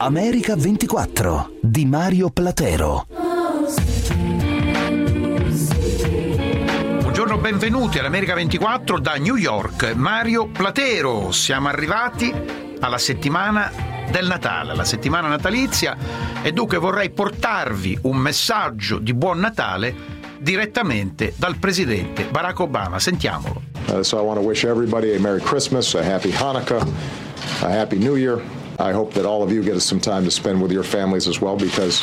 America 24 di Mario Platero. Buongiorno, benvenuti all'America 24 da New York. Mario Platero, siamo arrivati alla settimana del Natale, la settimana natalizia, e dunque vorrei portarvi un messaggio di buon Natale direttamente dal presidente Barack Obama. Sentiamolo. So I want to wish everybody a Merry Christmas, a Happy Hanukkah, a Happy New Year. I hope that all of you get some time to spend with your families as well, because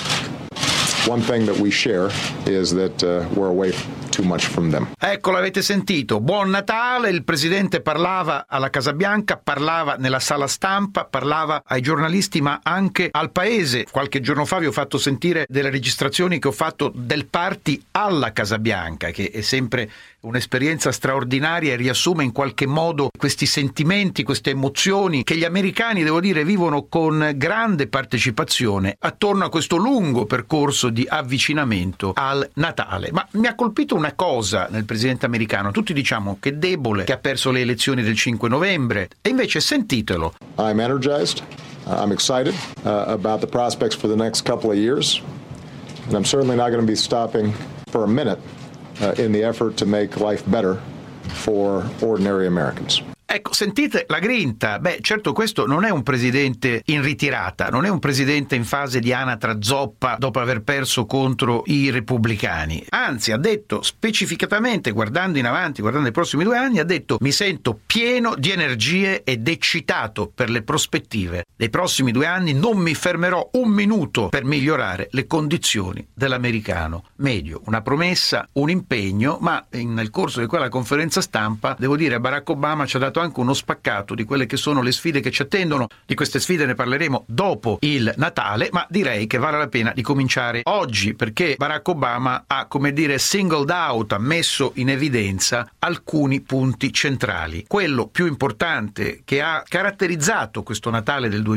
one thing that we share is that we're away too much from them. Ecco, l'avete sentito. Buon Natale, il presidente parlava alla Casa Bianca, parlava nella sala stampa, parlava ai giornalisti ma anche al paese. Qualche giorno fa vi ho fatto sentire delle registrazioni che ho fatto del party alla Casa Bianca, che è sempre un'esperienza straordinaria e riassume in qualche modo questi sentimenti, queste emozioni che gli americani, devo dire, vivono con grande partecipazione attorno a questo lungo percorso di avvicinamento al Natale. Ma mi ha colpito una cosa nel presidente americano: tutti diciamo che è debole, che ha perso le elezioni del 5 novembre, e invece sentitelo. I'm energized, I'm excited about the prospects for the next couple of years, and I'm certainly not going to be stopping for a minute in the effort to make life better for ordinary Americans. Ecco, sentite la grinta. Beh, certo, questo non è un presidente in ritirata, non è un presidente in fase di anatra zoppa dopo aver perso contro i repubblicani. Anzi, ha detto specificatamente, guardando in avanti, guardando i prossimi 2 anni, ha detto: mi sento pieno di energie ed eccitato per le prospettive dei prossimi 2 anni, non mi fermerò un minuto per migliorare le condizioni dell'americano medio. Una promessa, un impegno, ma nel corso di quella conferenza stampa, devo dire, Barack Obama ci ha dato anche uno spaccato di quelle che sono le sfide che ci attendono. Di queste sfide ne parleremo dopo il Natale, ma direi che vale la pena di cominciare oggi, perché Barack Obama ha, come dire, singled out, ha messo in evidenza alcuni punti centrali. Quello più importante che ha caratterizzato questo Natale del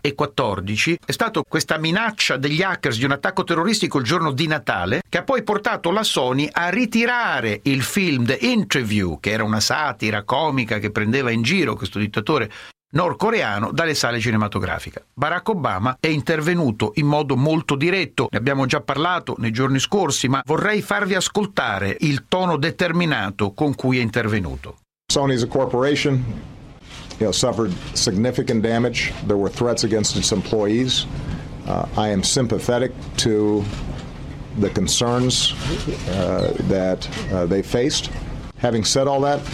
2014 è stato questa minaccia degli hackers di un attacco terroristico il giorno di Natale, che ha poi portato la Sony a ritirare il film The Interview, che era una satira comica che prendeva in giro questo dittatore nordcoreano, dalle sale cinematografiche. Barack Obama è intervenuto in modo molto diretto, ne abbiamo già parlato nei giorni scorsi, ma vorrei farvi ascoltare il tono determinato con cui è intervenuto. Sony is a corporation, suffered significant damage. There were threats against its employees. I am sympathetic to the concerns that they faced. Having said all that,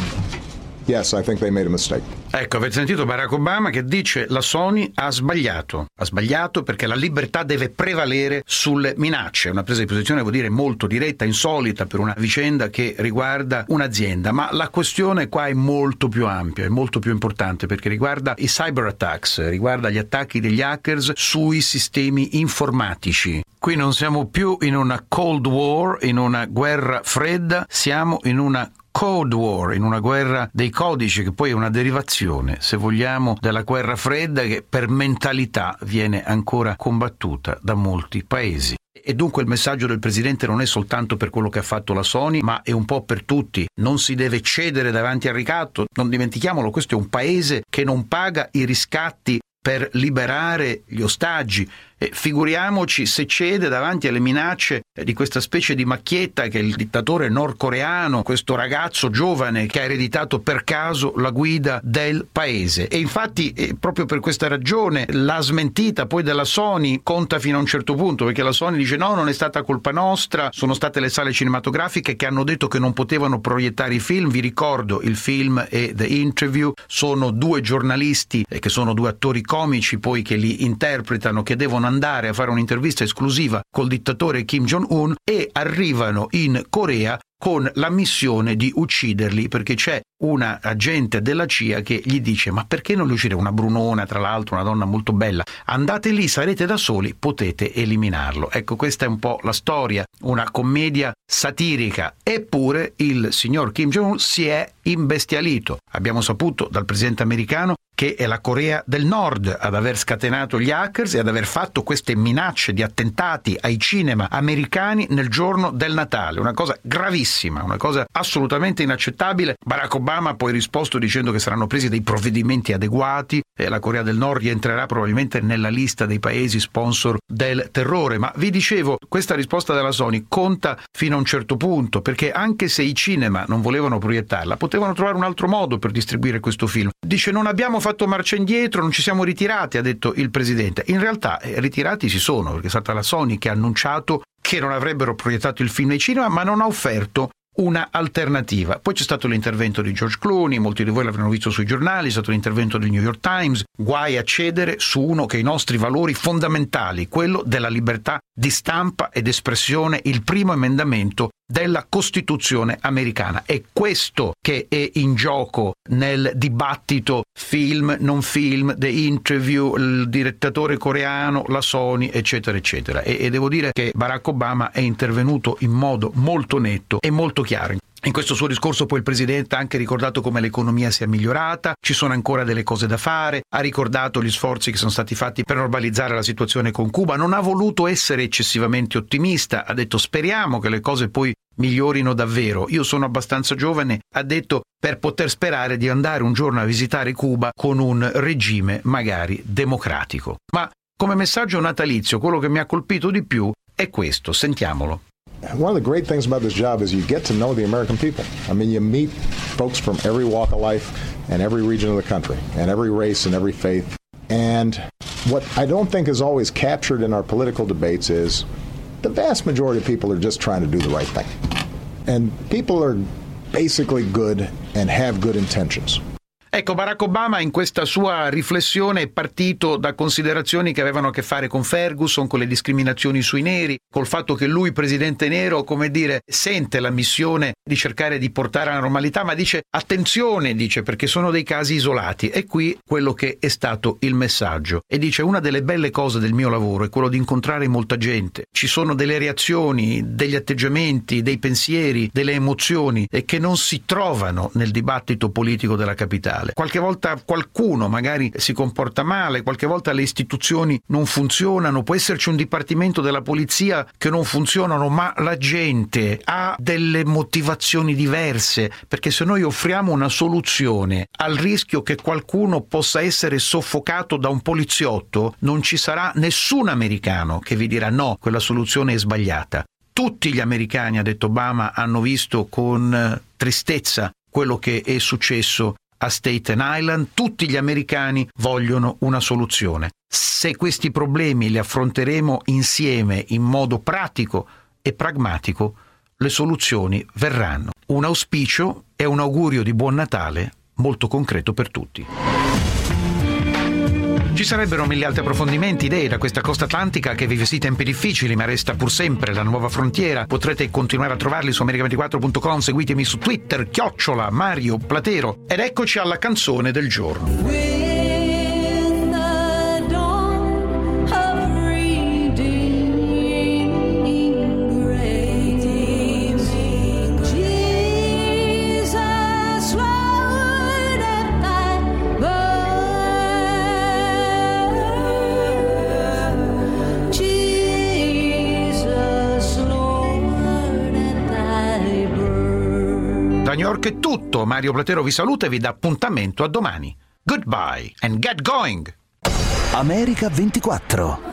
yes, I think they made a mistake. Ecco, avete sentito Barack Obama che dice: la Sony ha sbagliato. Ha sbagliato perché la libertà deve prevalere sulle minacce. Una presa di posizione, devo dire, molto diretta, insolita per una vicenda che riguarda un'azienda. Ma la questione qua è molto più ampia, è molto più importante, perché riguarda i cyber attacks, riguarda gli attacchi degli hackers sui sistemi informatici. Qui non siamo più in una Cold War, in una guerra fredda, siamo in una Code War, in una guerra dei codici, che poi è una derivazione, se vogliamo, della guerra fredda, che per mentalità viene ancora combattuta da molti paesi. E dunque il messaggio del presidente non è soltanto per quello che ha fatto la Sony, ma è un po' per tutti. Non si deve cedere davanti al ricatto. Non dimentichiamolo, questo è un paese che non paga i riscatti per liberare gli ostaggi. E figuriamoci se cede davanti alle minacce di questa specie di macchietta che è il dittatore nordcoreano, questo ragazzo giovane che ha ereditato per caso la guida del paese. E infatti proprio per questa ragione la smentita poi della Sony conta fino a un certo punto, perché la Sony dice: no, non è stata colpa nostra, sono state le sale cinematografiche che hanno detto che non potevano proiettare i film. Vi ricordo, il film e The Interview sono 2 giornalisti che sono 2 attori comici poi che li interpretano, che devono andare a fare un'intervista esclusiva col dittatore Kim Jong-un e arrivano in Corea con la missione di ucciderli, perché c'è una agente della CIA che gli dice: ma perché non li uccidere? Una brunona, tra l'altro, una donna molto bella, andate lì, sarete da soli, potete eliminarlo. Ecco, questa è un po' la storia, una commedia satirica. Eppure il signor Kim Jong-un si è imbestialito. Abbiamo saputo dal presidente americano che è la Corea del Nord ad aver scatenato gli hackers e ad aver fatto queste minacce di attentati ai cinema americani nel giorno del Natale, una cosa gravissima. gravissima, una cosa assolutamente inaccettabile. Barack Obama ha poi risposto dicendo che saranno presi dei provvedimenti adeguati e la Corea del Nord rientrerà probabilmente nella lista dei paesi sponsor del terrore. Ma vi dicevo, questa risposta della Sony conta fino a un certo punto, perché anche se i cinema non volevano proiettarla, potevano trovare un altro modo per distribuire questo film. Dice: non abbiamo fatto marcia indietro, non ci siamo ritirati, ha detto il presidente. In realtà ritirati si sono, perché è stata la Sony che ha annunciato che non avrebbero proiettato il film nei cinema, ma non ha offerto una alternativa. Poi c'è stato l'intervento di George Clooney, molti di voi l'avranno visto sui giornali, è stato l'intervento del New York Times. Guai a cedere su uno che è i nostri valori fondamentali, quello della libertà di stampa ed espressione, il primo emendamento della Costituzione americana. È questo che è in gioco nel dibattito film, non film, The Interview, il direttatore coreano, la Sony, eccetera, eccetera. E devo dire che Barack Obama è intervenuto in modo molto netto e molto chiaro. In questo suo discorso poi il Presidente ha anche ricordato come l'economia sia migliorata, ci sono ancora delle cose da fare, ha ricordato gli sforzi che sono stati fatti per normalizzare la situazione con Cuba, non ha voluto essere eccessivamente ottimista, ha detto speriamo che le cose poi migliorino davvero. Io sono abbastanza giovane, ha detto, per poter sperare di andare un giorno a visitare Cuba con un regime magari democratico. Ma come messaggio natalizio quello che mi ha colpito di più è questo, sentiamolo. One of the great things about this job is you get to know the American people. I mean, you meet folks from every walk of life and every region of the country and every race and every faith. And what I don't think is always captured in our political debates is the vast majority of people are just trying to do the right thing. And people are basically good and have good intentions. Ecco, Barack Obama in questa sua riflessione è partito da considerazioni che avevano a che fare con Ferguson, con le discriminazioni sui neri, col fatto che lui, presidente nero, come dire, sente la missione di cercare di portare alla normalità, ma dice attenzione, dice, perché sono dei casi isolati. E qui quello che è stato il messaggio. E dice: una delle belle cose del mio lavoro è quello di incontrare molta gente. Ci sono delle reazioni, degli atteggiamenti, dei pensieri, delle emozioni che non si trovano nel dibattito politico della capitale. Qualche volta qualcuno magari si comporta male, qualche volta le istituzioni non funzionano, può esserci un dipartimento della polizia che non funzionano, ma la gente ha delle motivazioni diverse, perché se noi offriamo una soluzione al rischio che qualcuno possa essere soffocato da un poliziotto, non ci sarà nessun americano che vi dirà no, quella soluzione è sbagliata. Tutti gli americani, ha detto Obama, hanno visto con tristezza quello che è successo a Staten Island. Tutti gli americani vogliono una soluzione. Se questi problemi li affronteremo insieme in modo pratico e pragmatico, le soluzioni verranno. Un auspicio e un augurio di buon Natale molto concreto per tutti. Ci sarebbero mille altri approfondimenti, idee da questa costa atlantica che vive sì tempi difficili, ma resta pur sempre la nuova frontiera. Potrete continuare a trovarli su America24.com, seguitemi su Twitter, @Mario Platero. Ed eccoci alla canzone del giorno. Da New York è tutto, Mario Platero vi saluta e vi dà appuntamento a domani. Goodbye and get going! America 24